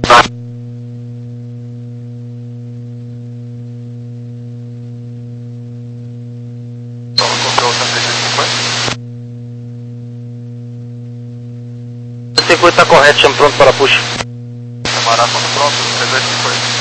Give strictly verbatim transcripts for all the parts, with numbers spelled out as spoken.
O circuito está correto, chame pronto para push. Demorar quando pronto, trezentos e cinquenta.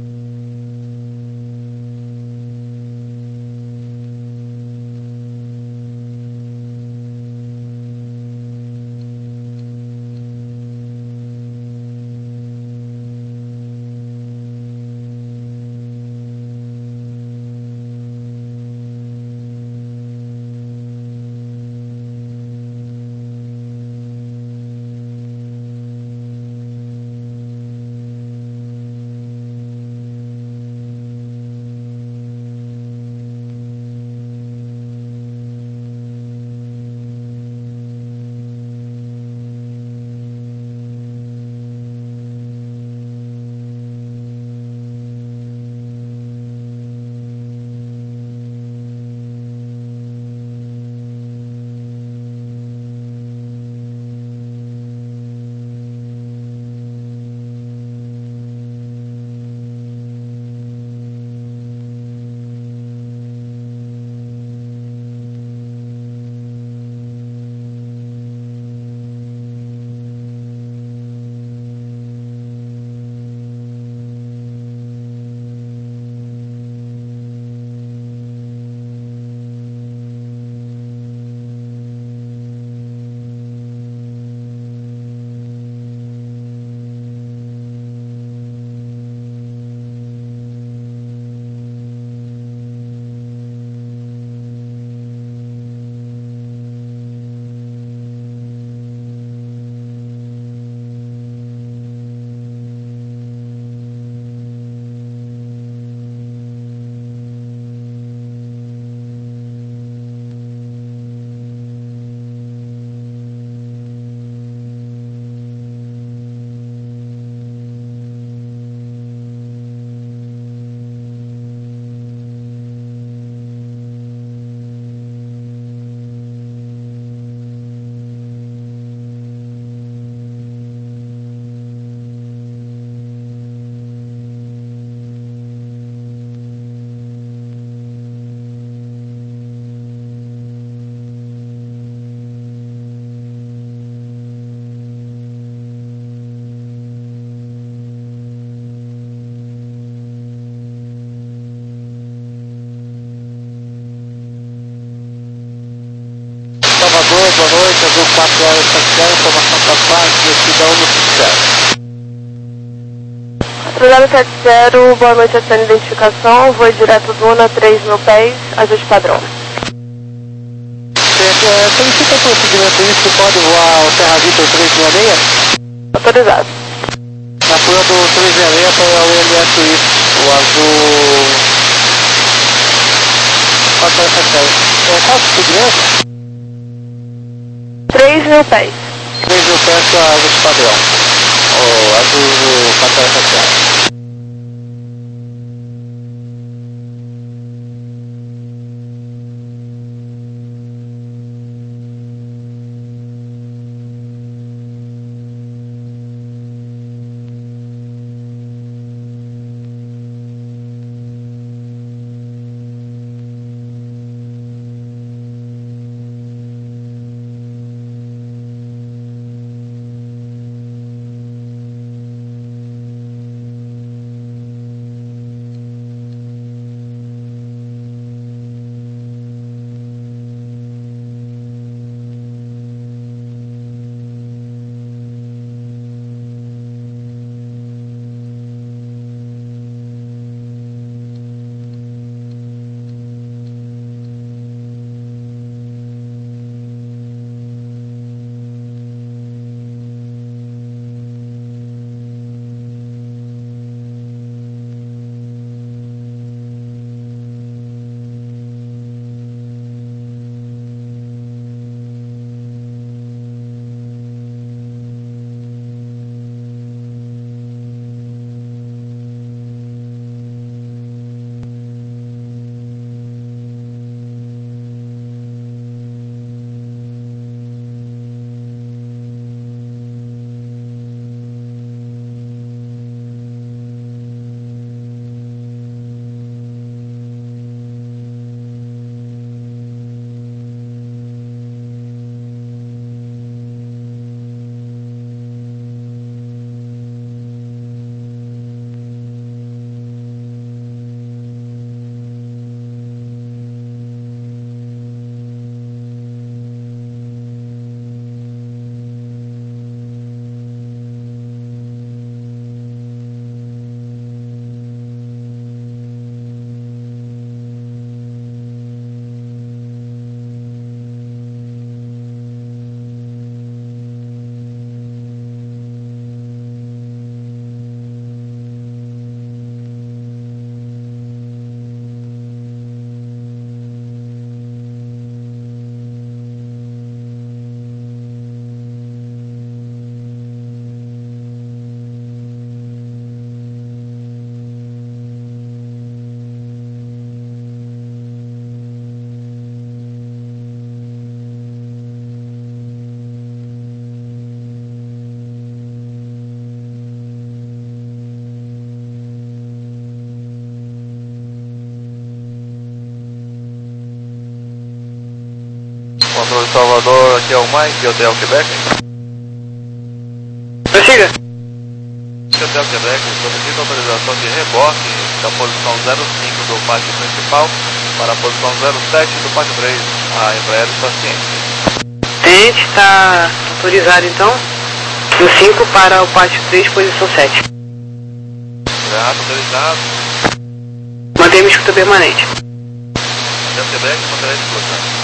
Salvador, boa noite, azul quatro horas sete, informação para paz, descida um no quatro zero sete zero, boa noite, atendo identificação, voo direto do UNA três mil pés, ajuste padrão. É, solicita procedimento isso, pode voar o Terra Vitor trezentos e sessenta e seis? Autorizado. Na pura do trezentos e sessenta para o L S Swift, o azul quatro zero sete zero. É, qual o procedimento? três mil pés. três mil pés para ajuste padrão. O azul quatro zero sete zero. controle de Salvador, aqui é o Mike, Hotel Quebec. Prossiga. Hotel Quebec, solicita autorização de reboque da posição zero cinco do pátio principal para a posição zero sete do pátio três. A Embraer está ciente. Ciente, está autorizado então. Do cinco para o pátio três, posição sete. Obrigado, autorizado. Mantemos escuta permanente. Hotel Quebec, manterá a explosão.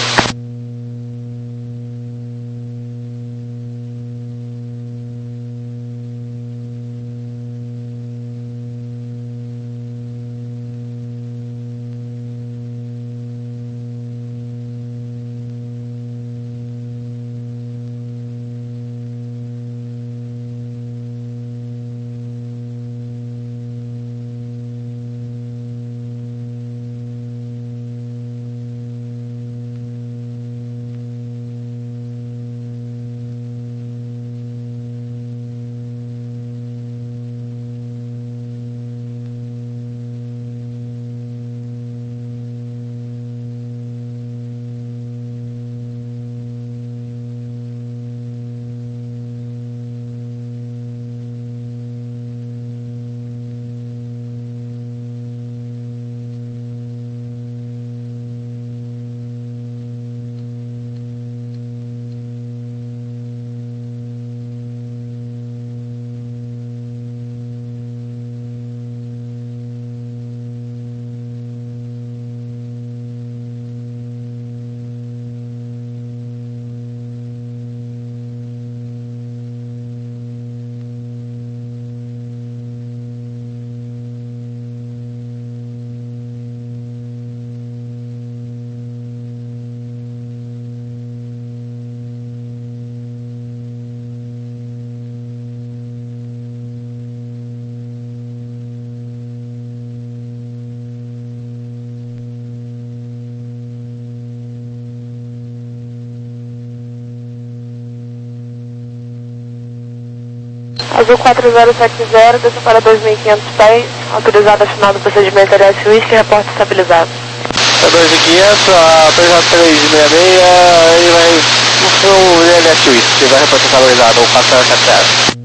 Azul quatro zero sete zero, desça para dois mil e quinhentos pés, autorizado a final do procedimento L S Whisky, reporte estabilizado. É dois mil e quinhentos, a P J três sessenta e seis, ele vai no L S Whisky, vai reporte estabilizado, ou quatro zero sete zero.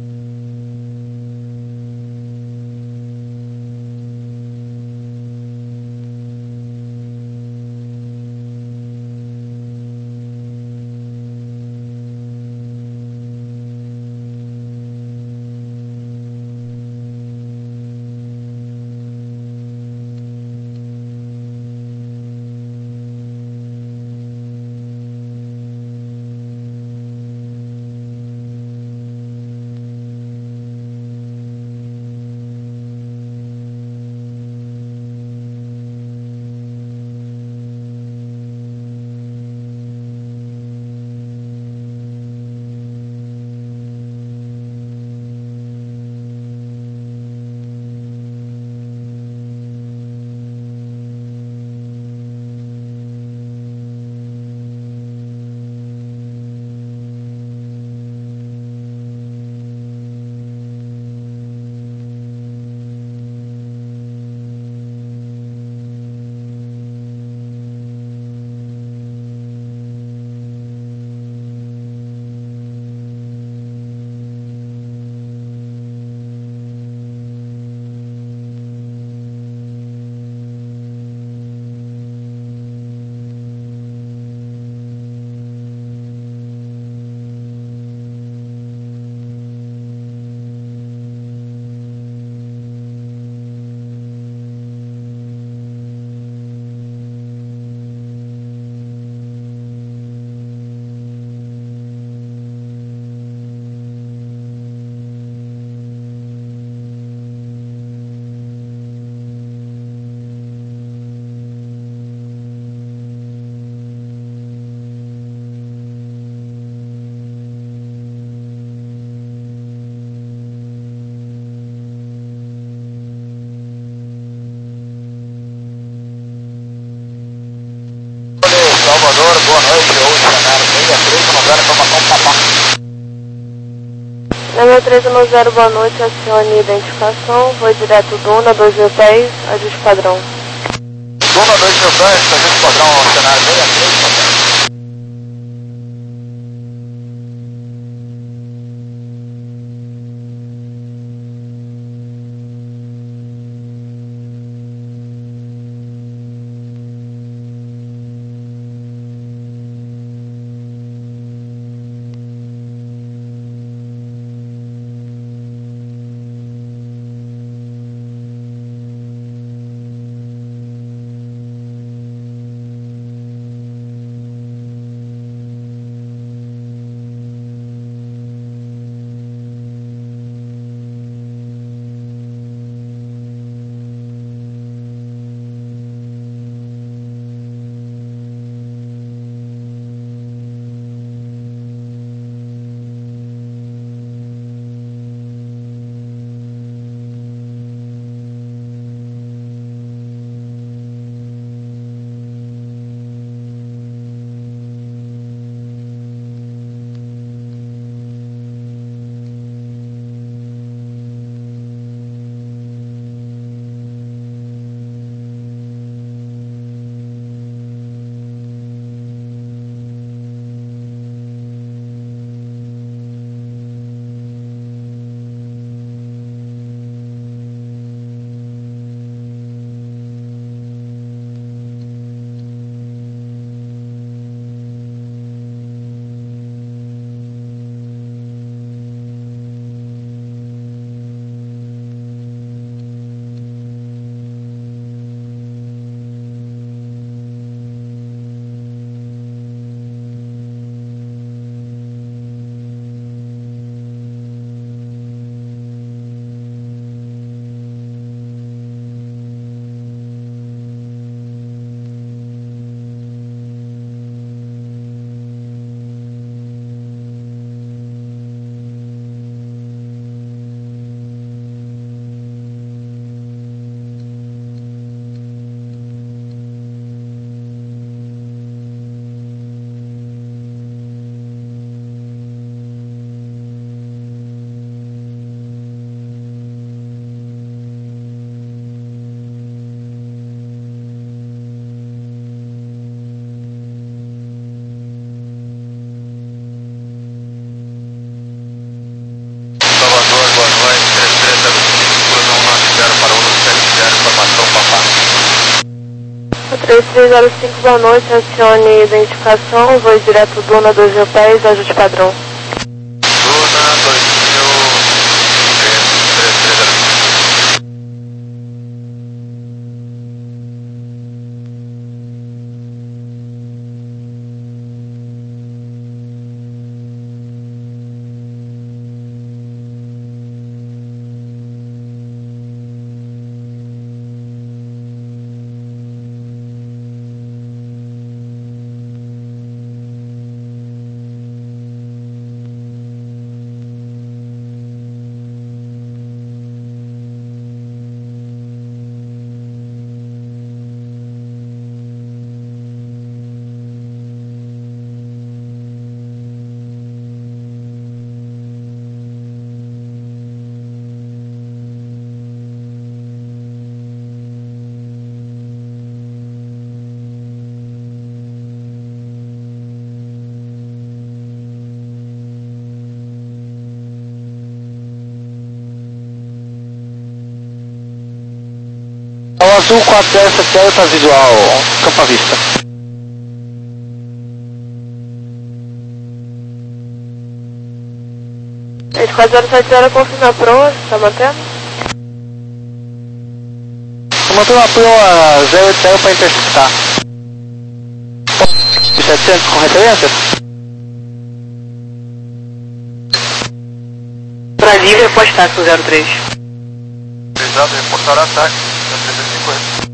Salvador, boa noite, hoje cenário seis três um zero, informação papá. Número três um zero, boa noite, acione identificação, voo direto Duna, dois mil pés, ajuste padrão. Duna, dois mil pés, ajuste padrão, cenário seis três, três três zero cinco, boa noite, acione identificação, voo direto Duna dois mil pés, ajuste padrão. Duna dois mil, três três três zero cinco. É o azul quatro zero sete zero para visual, campo à vista. três quatro zero sete zero, confirma a proa, tá mantendo? Estou mantendo a proa zero oito zero para interceptar. setecentos com referência? Para livre, repostar com zero três. Pesado, reportar ataque, trezentos e cinquenta.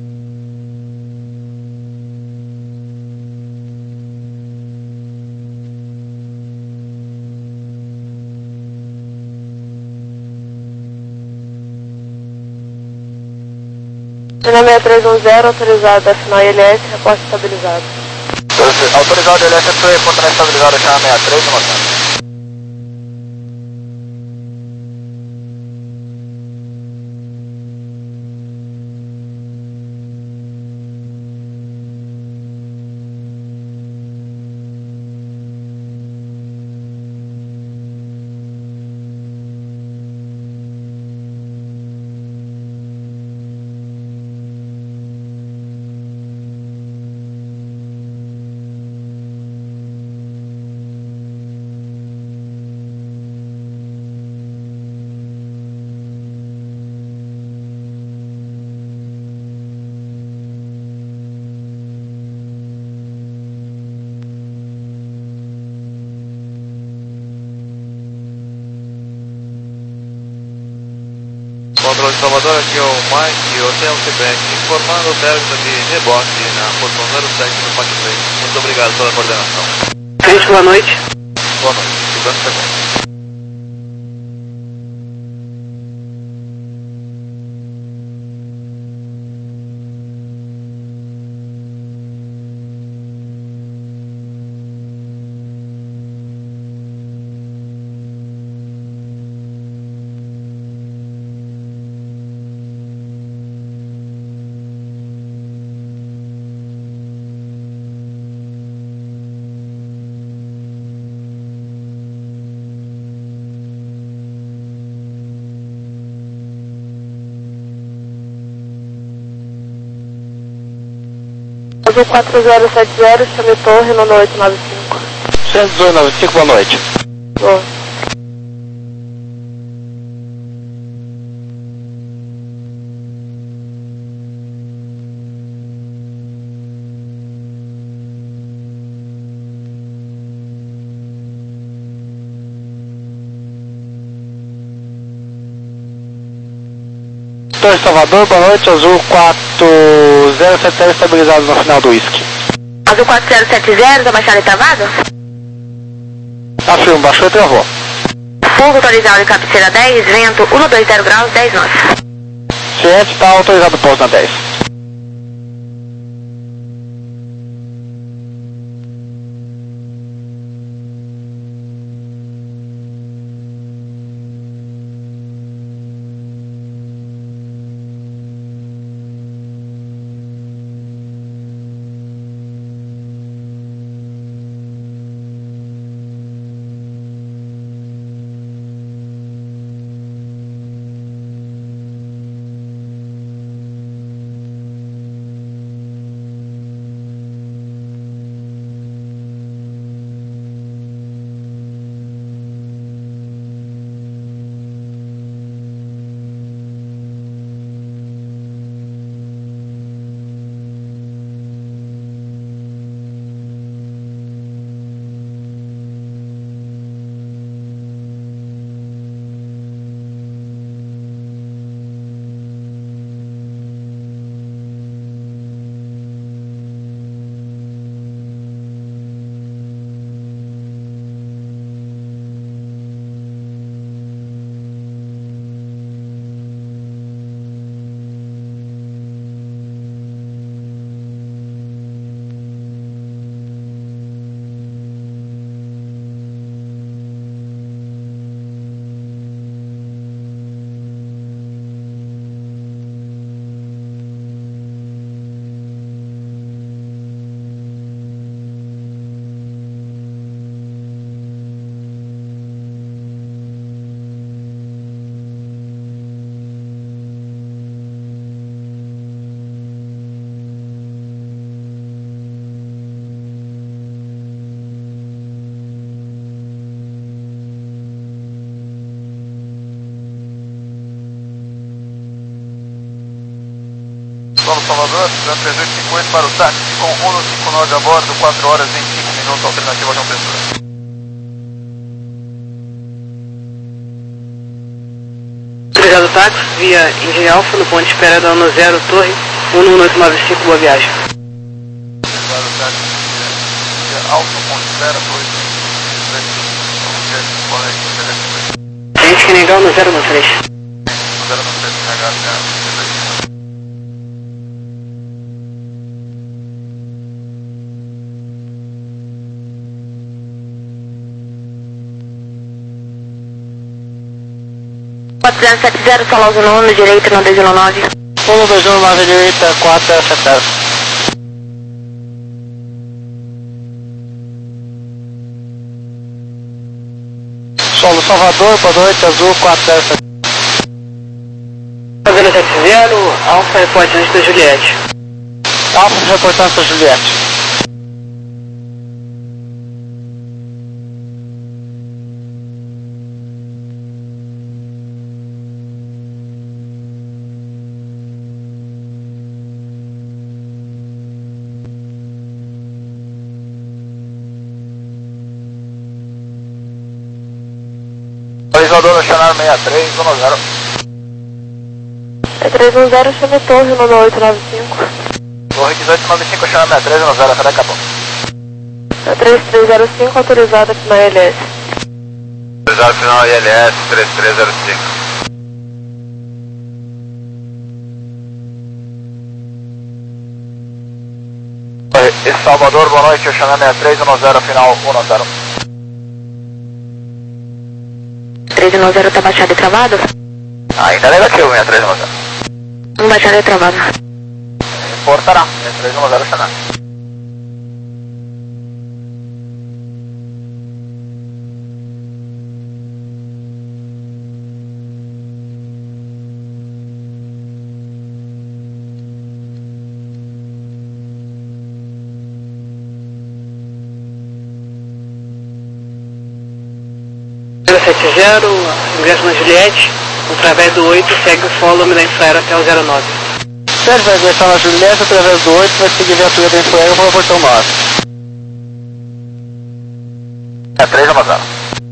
China seis três um zero, autorizado a final I L S, reporte estabilizado. Autorizado L S foi reportando estabilizado China sessenta e três, matando. Controle de Salvador, aqui é o Mike, Hotel Quebec, informando o término de reboque na posição zero sete no Pátio três. Muito obrigado pela coordenação. Cris, boa noite. Boa noite, cinquenta segundos. Azul quatro zero sete zero, chame torre, no oito nove cinco. cento e dezoito nove cinco, boa noite. Boa. Torre Salvador, boa noite, azul quatro zero sete zero estabilizado no final do whisky. Azul quatro zero sete zero, da Baixada e Travado? Afirmo, baixou e travou. Fogo autorizado de cabeceira dez, vento um dois zero graus, dez nós. Ciente, está autorizado o pouso na dez. Salvador, três oito cinco oito para o táxi com um no cinco nove a bordo, quatro horas e vinte e cinco minutos, alternativa João Pessoa. Obrigado, táxi, via Engenho Alfa, no ponto de espera da ONU zero, Torre, um oito nove cinco, boa viagem. Obrigado, táxi, via Alfa, ponto de espera, Torre, Gente que negar no zero no três. no zero no três, negar, né? quatrocentos e setenta, Salão Zilão, direita, no dois zero nove. um dois um nove direita, quatro zero sete zero. Solo Salvador, boa noite, azul, quatro zero sete zero. zero sete zero, Alfa, reportante da Juliette. Alfa, reportante da Juliette. Realizador nacional sessenta e três, um zero. É três um zero, chame Torre, no oito nove cinco. Torre dezoito nove cinco, chama sessenta e três, um zero, cadê acabou? É três três zero cinco, autorizado aqui na L S. Autorizado final I L S três três zero cinco. Oi, Salvador, boa noite, eu chamei sessenta e três, um zero, final um zero. três um zero tá baixado e travado? Ainda é negativo, sessenta e três, um zero. Um baixado e travado. Importará, sessenta e três, um zero, chamar. zero sete zero, ingresso na Juliette, através do oito, segue o follow-me da Infraero até o zero nove. Sérgio vai ingressar na Juliette através do oito, vai seguir viatura da Infraero para o portão nove. É três, um zero.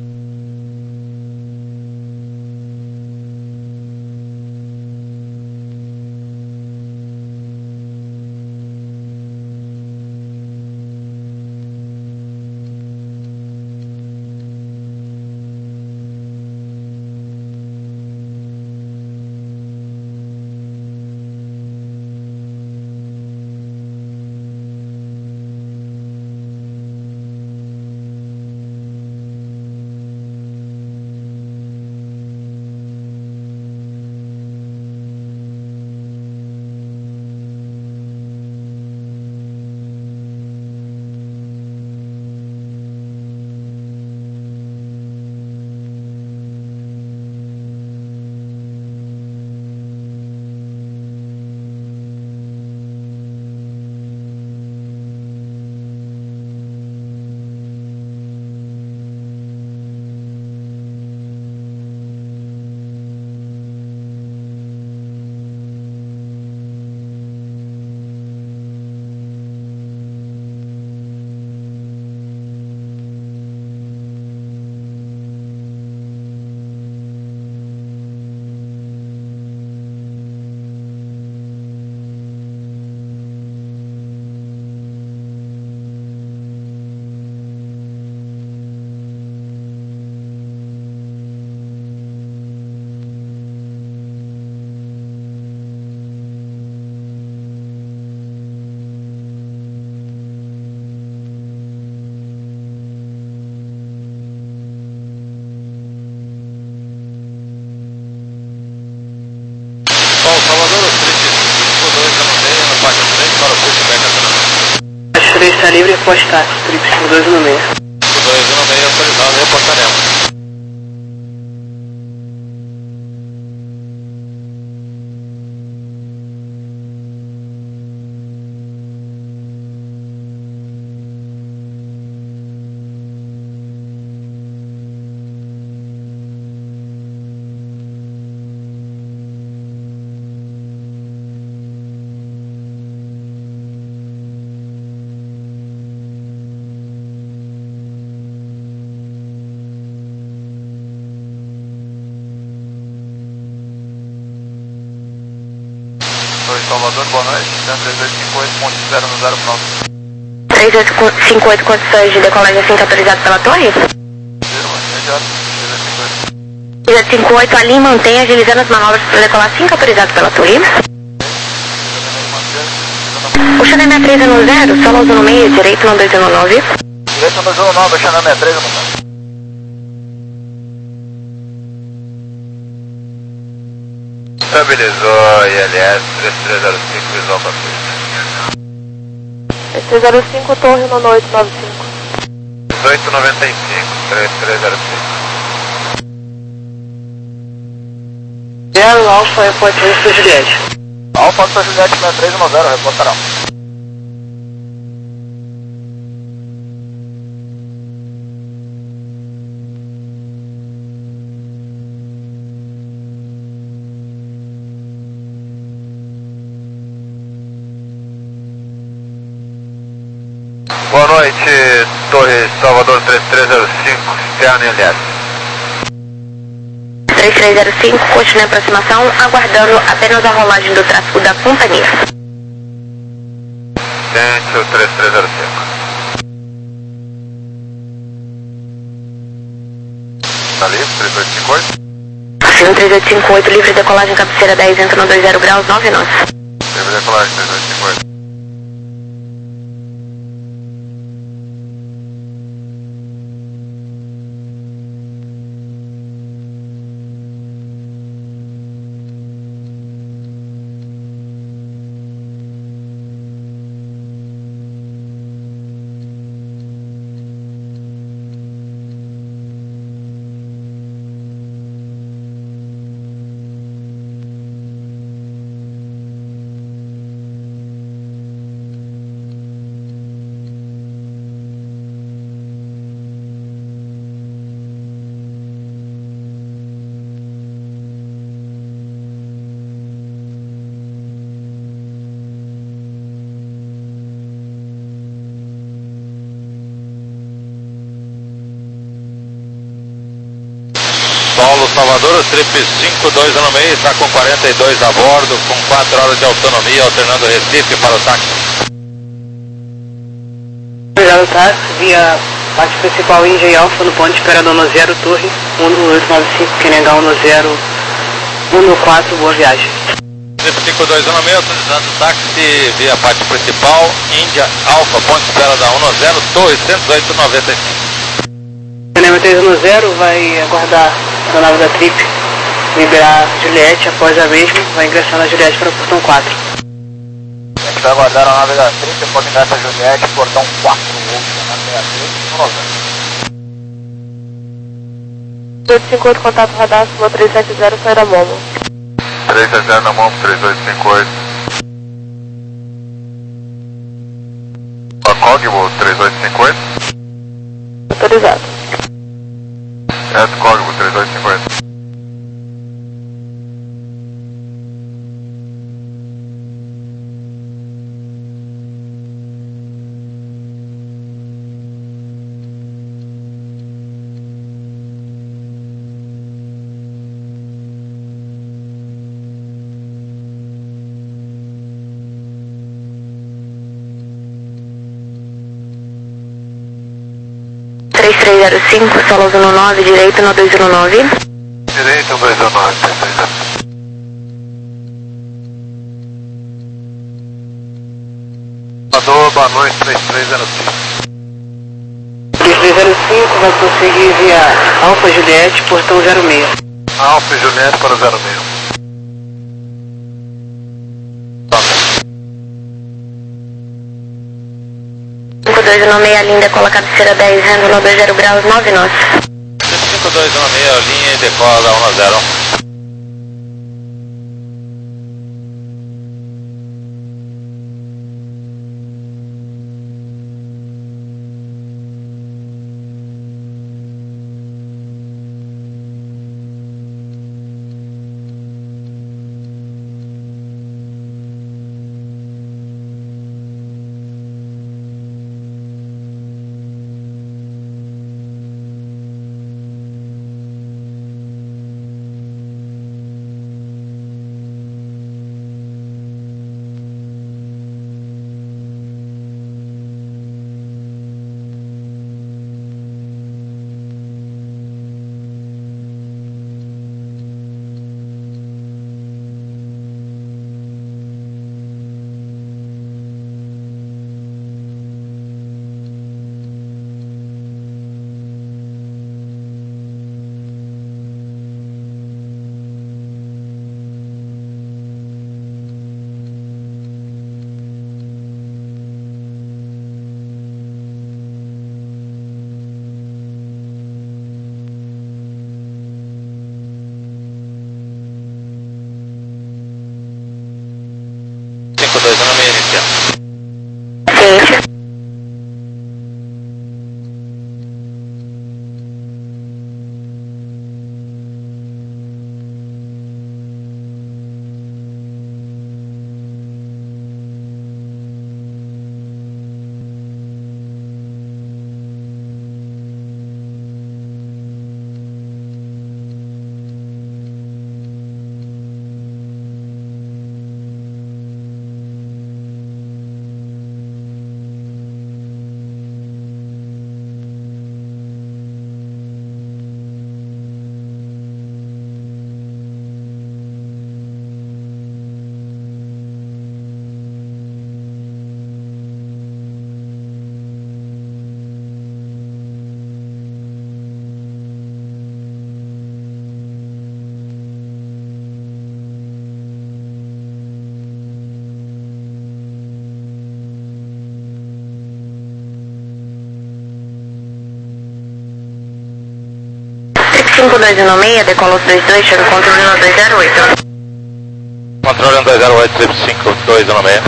três está livre, apostar, trip cinco dois um seis. cinco dois um seis autorizado, reportaremos. Torre Salvador, boa noite. três dois cinco oito, ponto zero no zero pronto. três oito cinco oito, condições de decolagem assim autorizado pela torre? Firma, imediato, três dois cinco oito. três oito cinco oito, a linha mantém agilizando as manobras para decolar cinco autorizado pela torre. Puxando a sessenta e três no zero, solo no meio, direito no dois um nove. Direito no dois um nove, baixando a sessenta e três no zero. Estabilizou I L S três três zero cinco, visual para frente. três três zero cinco, torre no oito nove cinco. dezoito noventa e cinco, três três zero cinco. Zero, Alfa, repórter para Juliette. Alfa para Juliette sessenta e três no zero, reportarão. Boa noite, Torre Salvador três três zero cinco, externo I L S. três três zero cinco, continue a aproximação, aguardando apenas a rolagem do tráfego da companhia. Tente o três três zero cinco. Tá livre, três dois cinco oito? Afirmo três oito cinco oito, livre decolagem cabeceira dez, entra no dois zero graus, nove nós. Livre decolagem três dois cinco oito. Paulo Salvador, trip cinco dois no meio, está com quarenta e dois a bordo, com quatro horas de autonomia, alternando Recife para o táxi. Obrigado, táxi, via parte principal Índia e Alfa no ponto de esperador no zero, torre, um oito nove cinco, Q N H um no zero, um no quatro, boa viagem. Trip cinco dois no meio, autorizando o táxi via parte principal, Índia, Alfa, ponto de esperador um no zero, torre cento e oito noventa e cinco. Q N H três no zero, vai aguardar a nave da Trip, liberar Juliette após a mesma, vai ingressar na Juliette para o portão quatro. A gente vai aguardar a nave da Trip, pode ingressar a Juliette, portão quatro, ou na sessenta e três, no zero. oito cinco oito, contato radar, Sula três sete zero, sai da Momo. três sete zero na mão, três dois cinco oito. A Cogbo três dois cinco oito. Autorizado. É Cogbo três dois cinco oito. três três zero cinco, solo no nove, direito no dois um nove. Direito dois um nove, três três zero. Salvador, boa noite, três três zero cinco. três três zero cinco vai prosseguir via Alfa Juliette, portão zero seis. Alfa e Juliette para zero seis. cinco dois no meio, a linha decola cabeceira dez, rendo no dois zero graus, nove nós. cinco dois no meio, linha e decola um no zero. dois um seis, decola dois dois, chega o controle no dois zero oito. Controle no dois zero oito, trip cinco dois um seis.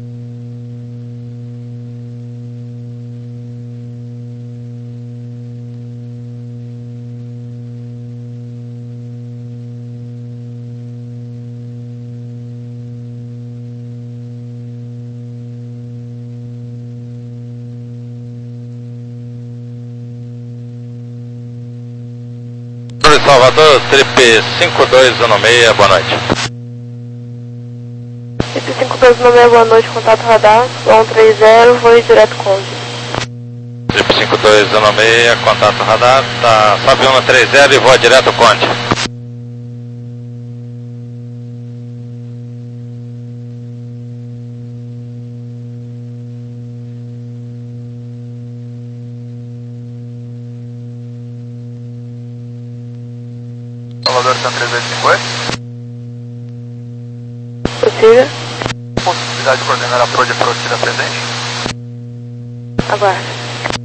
Salvador, trip cinco dois um seis, boa noite. Trip cinco dois um seis, boa noite, contato radar, um três zero, voo direto Conde. Trip cinco dois um seis, contato radar, tá, sobe um três zero e voa direto Conde. Salvador, São três dois cinco oito. Possível. Possibilidade de coordenar a Prode Approach da presente? Aguarde.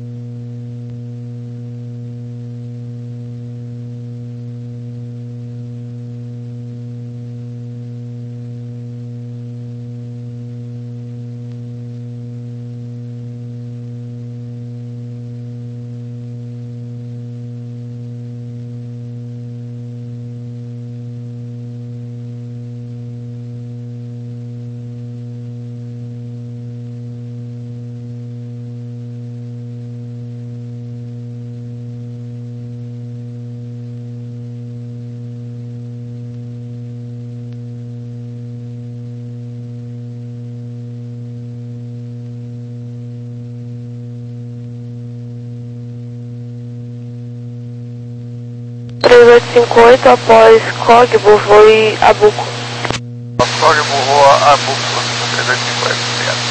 três oito cinco oito, após Cogbo, voe Abuco. Após Cogbo, voa Abuco, três oito cinco oito, obrigado.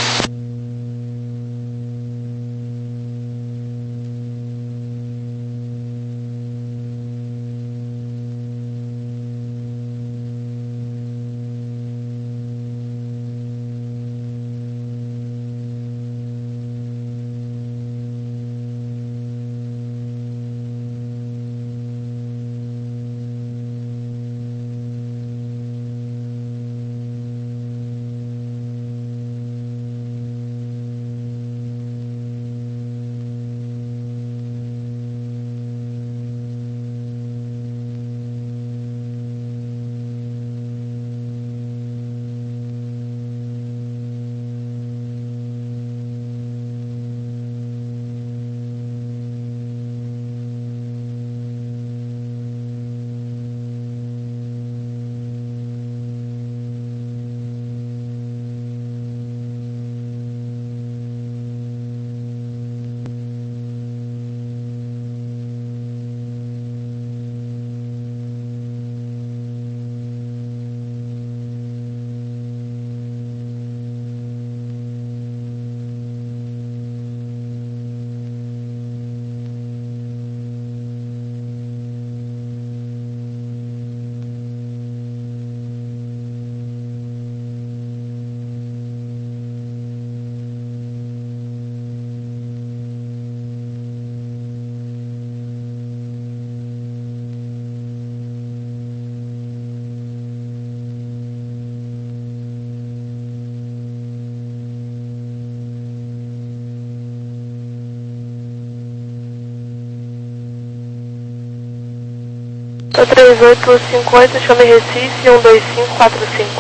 três oito cinco oito, chame Recife, um dois cinco quatro cinco.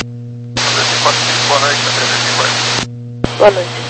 um dois cinco quatro cinco, boa noite, três dois cinco oito. Boa noite.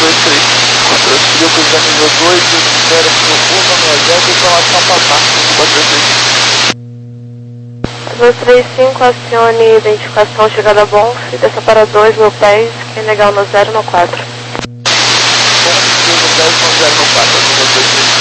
dois três. Transferiu para o nível dois, espera que o Puma no exército e informação passar. quatro dois três. dois três cinco, acione identificação chegada a Bonf, desça para dois mil pés, quem negar no zero no quatro. dois mil pés no zero no quatro, dois dois três.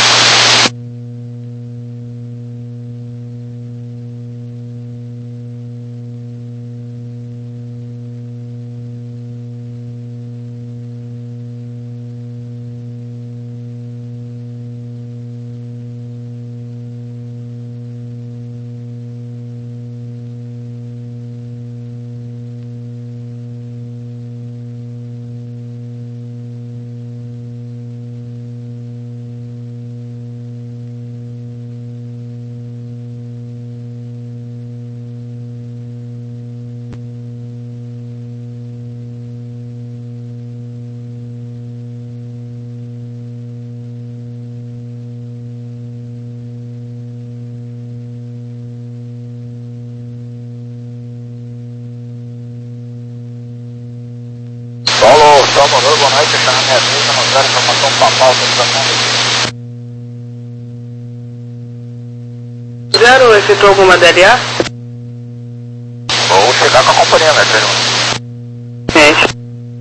Solo, Salvador, boa noite, chama minha vida, no zero, informação papal, Zero, efetuou alguma D L A? vou chegar com a companhia, né, Pedro? Gente.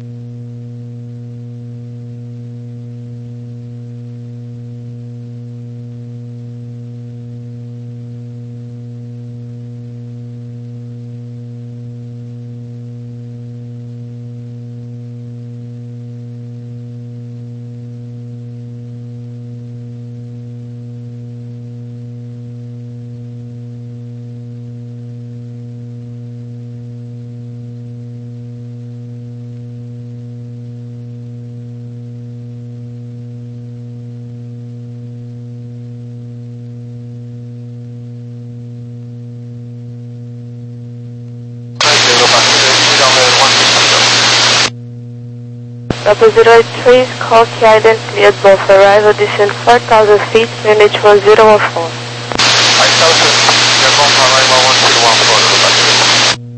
Delta zero eight three, call Key Island, cleared both arrival, descend four thousand feet, unit one zero one four. Aí está o seu, já vamos para lá, irmão, one zero one four, do Brasil.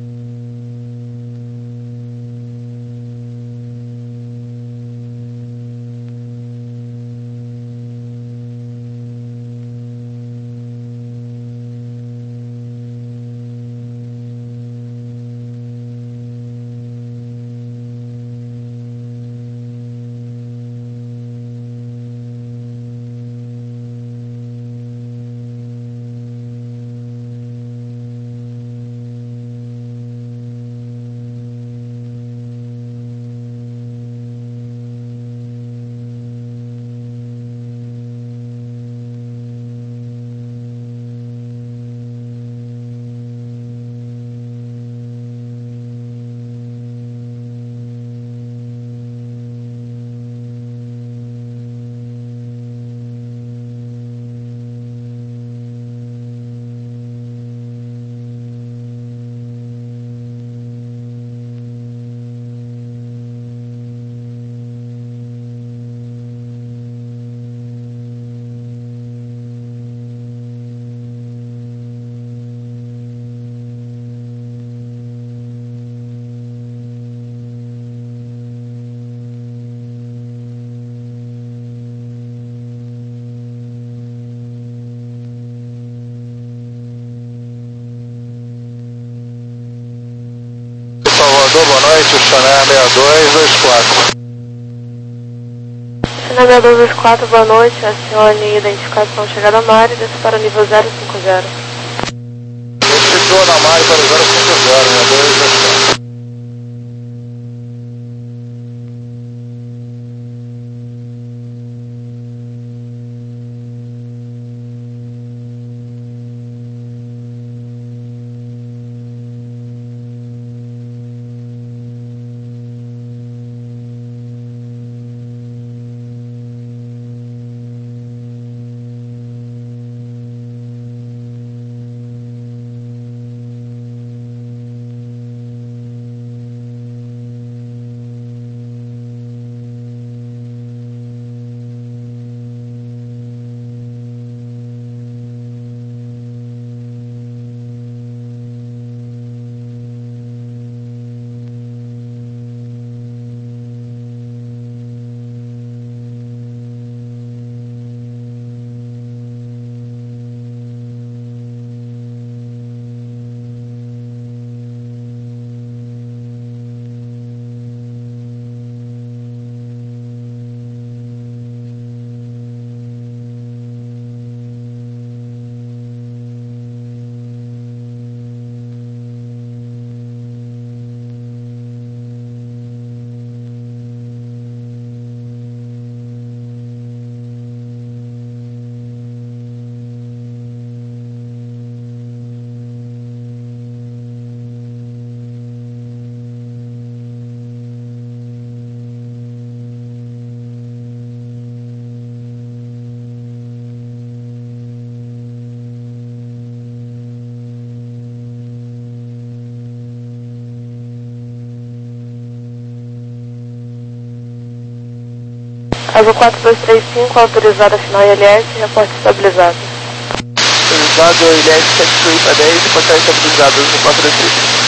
Salvador, boa noite, o Chané seis dois dois quatro. Chané seis dois dois quatro, boa noite, acione identificação chegada a Mari, desça para o nível zero cinco zero. Efetuou na Mari para o zero cinco zero, seis dois dois quatro. Azul quatro dois três cinco, autorizada final I L S, reporte estabilizado. Autorizado I L S sete oito dez, reportar estabilizado, Azul quatro dois três cinco.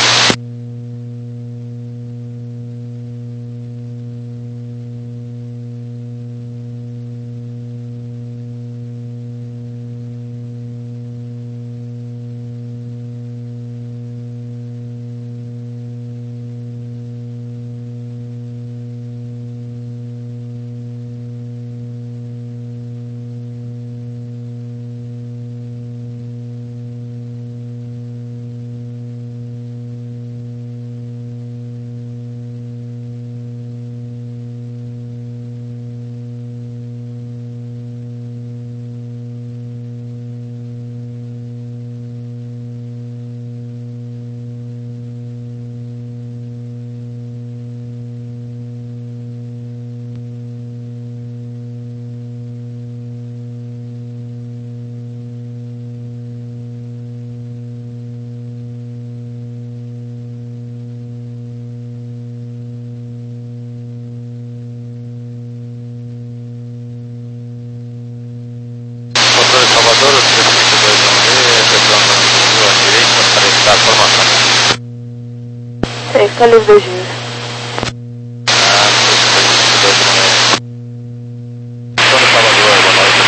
Salvador, três cinco dois um D, retorno à direita para estar a formação. Sim, está livre dois dias. Ah, três cinco dois um D. Retorno Salvador, boa noite,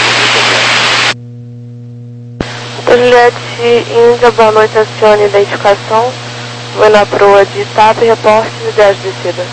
informação. Juliette Índia, boa noite, acione identificação. Vou na proa de Itap, reporte de dez descida.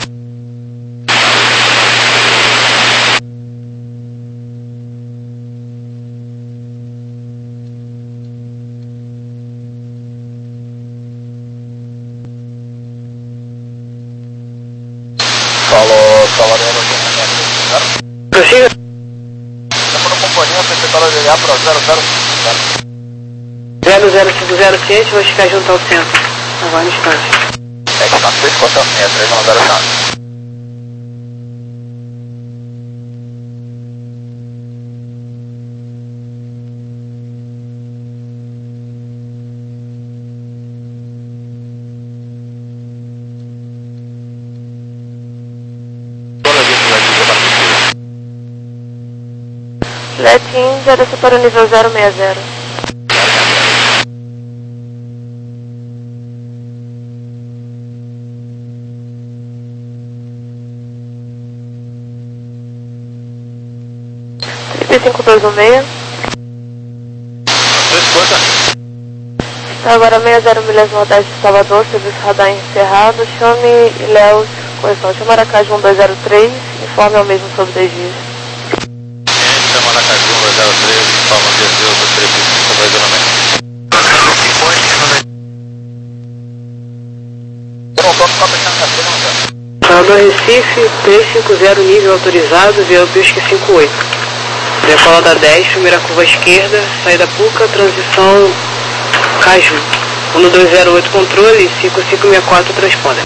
Falou, Salvador, Prossiga. estamos no companhia, secretário de L A para zero zero cinco. zero zero cinco zero sete, vou ficar junto ao centro. Agora no instante. É que está três quatro seis, três um zero nove. Juliette Índia, desce para o nível zero seis zero. trinta e cinco dois um seis. Escuta. Está agora seis zero milésimo dez de Salvador, serviço radar encerrado. Chame Ilhéus, correção, chama Aracaju um dois zero três, informe ao mesmo sobre dez dias. Chama na Caju um dois zero três, informa de Deus, do três cinco dois um seis. Salvador Recife, trezentos e cinquenta, nível autorizado, via Pisque cinquenta e oito. Decolada dez, primeira curva à esquerda, saída Puca, transição Caju. um dois zero oito controle, cinco cinco seis quatro transponder.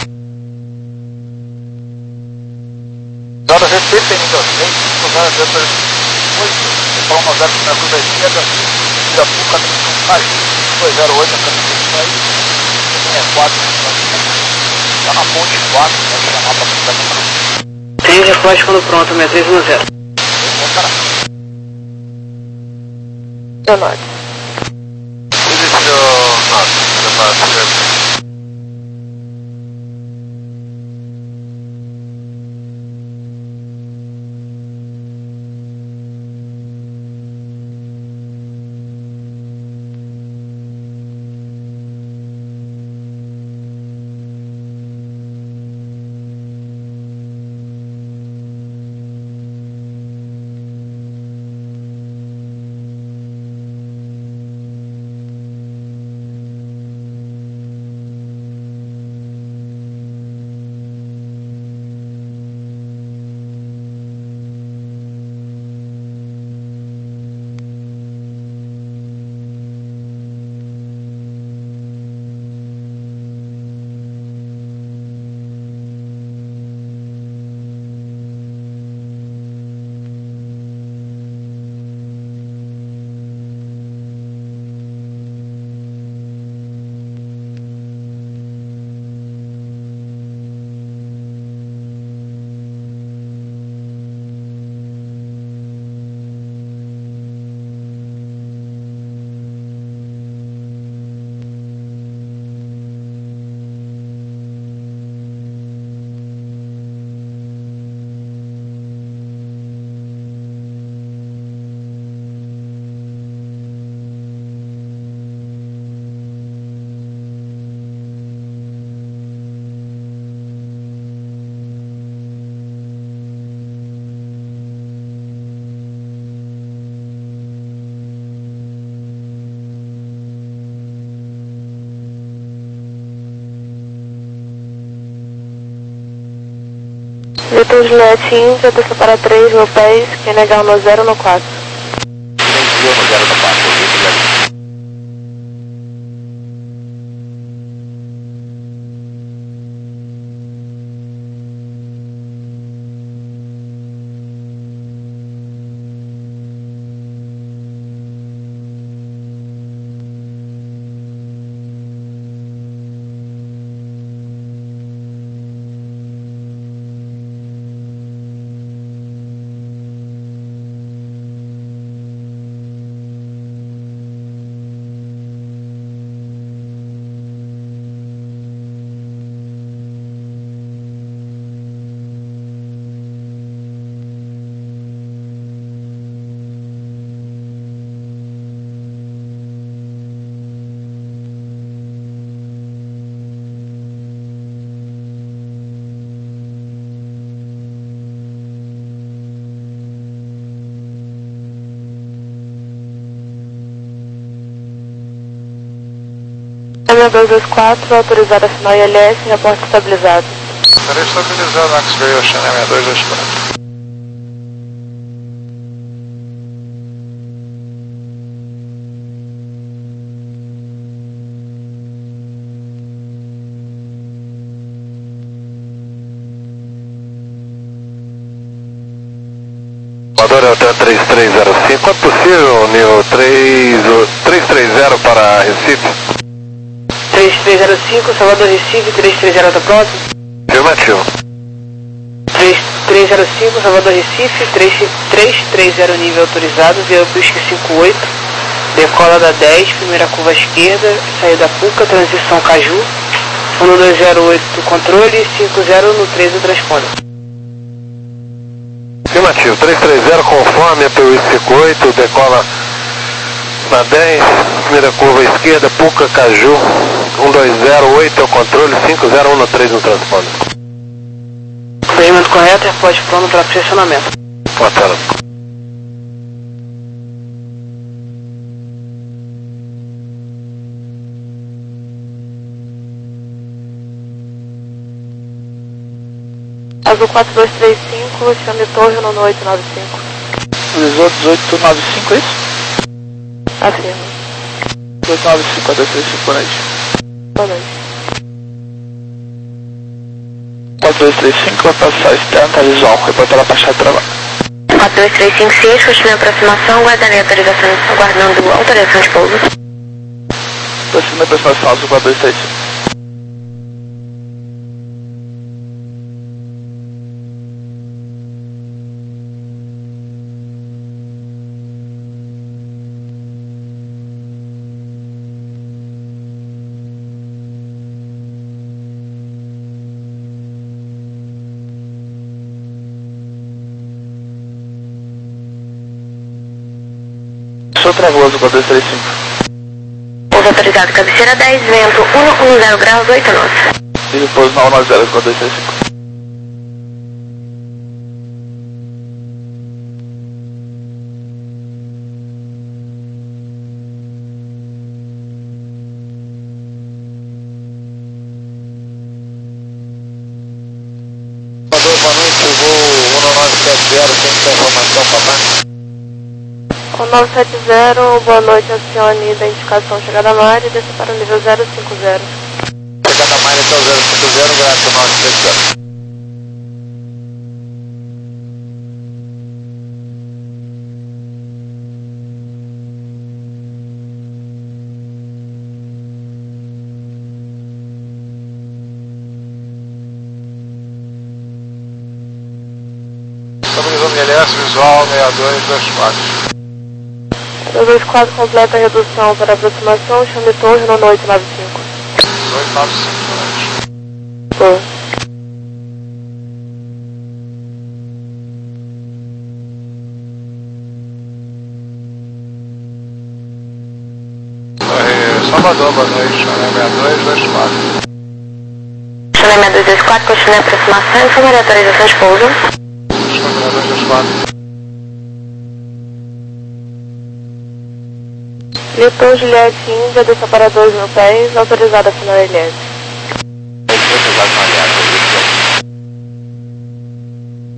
Zona Recife, nível seis, cinco zero zero oito, informa zero primeira curva à esquerda, vira Puca, transição Caju, dois zero oito, transição aí, seis quatro, está na ponte quatro, vai chamar para ficar. Tem resposta quando pronto, seis três um zero. Eu noto. Início nosso, prepara-se. Litor Juliette Índia, desça para três mil pés, quem negar no zero no quatro. três mil no zero no quatro, obrigado. M dois dois quatro, autorizado a final I L S, reporte estabilizado. Estarei estabilizado, Axway Ocean M dois dois quatro. Voador é o três três zero cinco, é possível, Neo três três zero para Recife? três três zero cinco, Salvador Recife, três três zero, tá próximo? Afirmativo. três três zero cinco, Salvador Recife, três três zero nível autorizado, via Whisky cinco oito, decola da dez, primeira curva à esquerda, saída Puca, transição Caju, um dois zero oito controle, cinco zero no três o transponder. Afirmativo, três três zero conforme, A P U cinco oito, decola na dez, primeira curva à esquerda, Puca, Caju, um dois zero oito é o controle, cinco zero um no três no transponder. Procedimento correto, repórte pronto para posicionamento. Portela. Azul quatro dois três cinco, chame torre no oito nove cinco. Visor dezoito nove cinco, é isso? Afirma. dezoito nove cinco, quatro dois três cinco, boa noite. Boa noite. quatro dois três cinco, vai passar externo, tá visual, reportar a baixada de trabalho. quatro dois três cinco seis, continue a aproximação, guardarei autorização, aguardando autorização de pouso. Próxima aproximação, Azul quatro dois três cinco. Sou Travoso, quatro dois três cinco. Pouso autorizado, cabeceira dez, vento um um zero graus, oito nós. Tive pouso na um nove zero, quatro dois três cinco. Boa noite, o voo um nove sete zero, tem que ter informação para baixo. um nove sete zero, boa noite, acione identificação chegada a mar e desça para o nível zero cinco zero. Chegada a mar até o zero cinco zero, graças ao nove sete zero. Estabilizando L S, visual seis dois dois quatro. dois dois quatro completa a redução para aproximação, chame torre no oito nove cinco. oito nove cinco, Boa. Torre Salvador, boa noite, seis dois dois quatro. Chame seis dois dois quatro, continue a aproximação, informarei a autorização de pouso. seis dois dois quatro. Litor Juliette Índia, desça para dois mil pés, autorizada a final L S.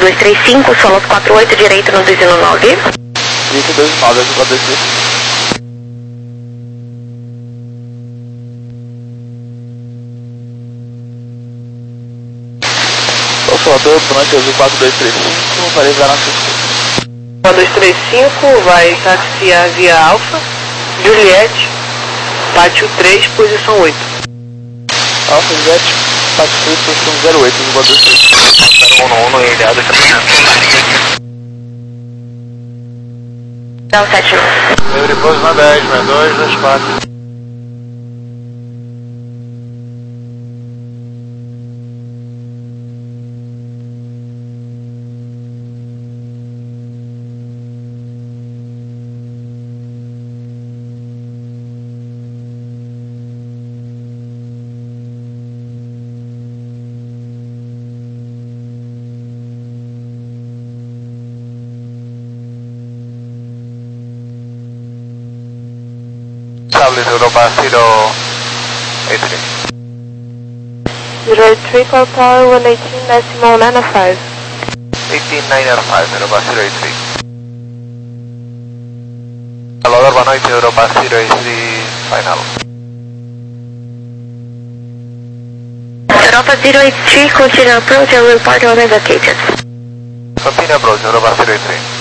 dois três cinco, Solos quatro oito, direito no dois nove. Direito dois nove, Azul quatro dois três cinco. Consolador, Brant Azul quatro dois três cinco, vai levar na sua. quatro dois três cinco vai taxiar via Alfa, Juliette, pátio três, posição oito. Alfa, Juliette, pátio três, posição zero oito, Azul quatro dois três cinco. zero um um, ilhado, Não, sete nove. Meu repouso na dez, mais dois, dois quatro. Europa zero eight three. zero eight three, call tower one eighteen decimal nine five. eighteen nine five, Europa zero eight three. Salvador, boa noite, Europa zero eight three, final. Europa zero eight three, continue approach and report on evacuated. Continue approach, Europa zero eight three.